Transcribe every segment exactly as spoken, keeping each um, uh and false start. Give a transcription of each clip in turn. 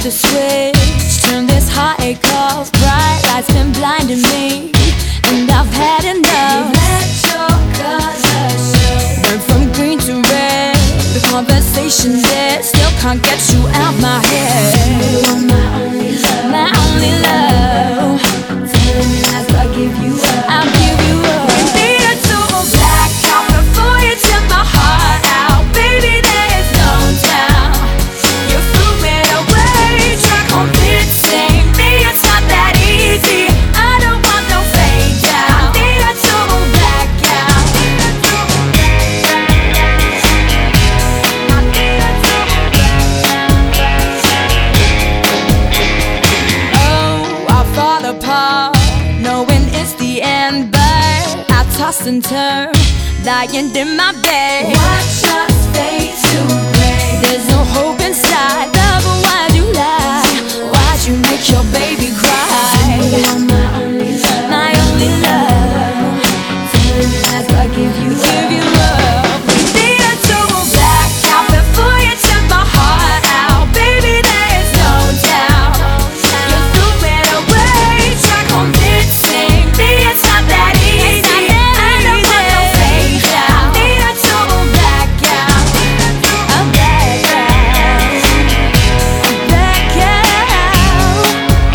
the switch, turn this heartache off. Bright lights been blinding me, and I've had enough. You let your colors show. Went from green to red, the conversation there still can't get you out my head. You are my only love, my only love. Telling me lies, but I give you up, I'll give you up. We needed to go black out before you took my heart out. Baby, there is no doubt you threw me away, try convincing me it's not that easy. I don't want no fake out. I needed to go black out. I needed to go black out. Oh, I fall apart, knowing it's the end, but I toss and turn, lying in my bed. Watch us fade to gray. There's no hope inside. Love, why'd you lie? Why'd you make your baby cry? You are my only love, my only love. Telling me lies, but I give you up, give you up. We needed to go black out before you took my heart out. Baby, there is no doubt you threw it away, try convincing me it's not that easy. I don't want no fake out. Needed to go black out. I'm black out. I'm black out.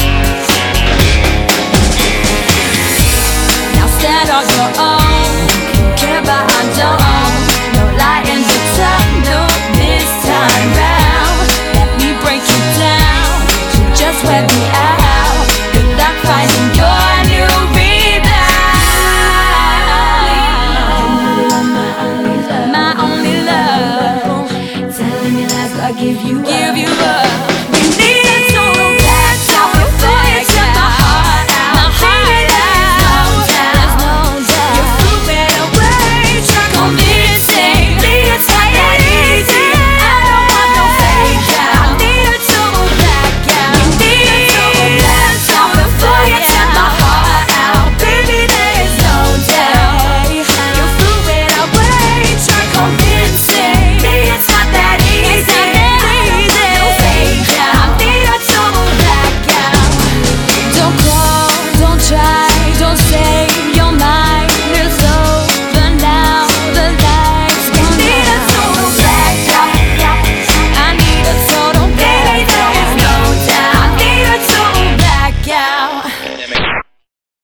Now stand on your own, care about I don't. No lie in the tunnel this time round. Let me break you down, you just wear me out. Good luck finding your new rebound. My only love, telling me lies, but I give you up.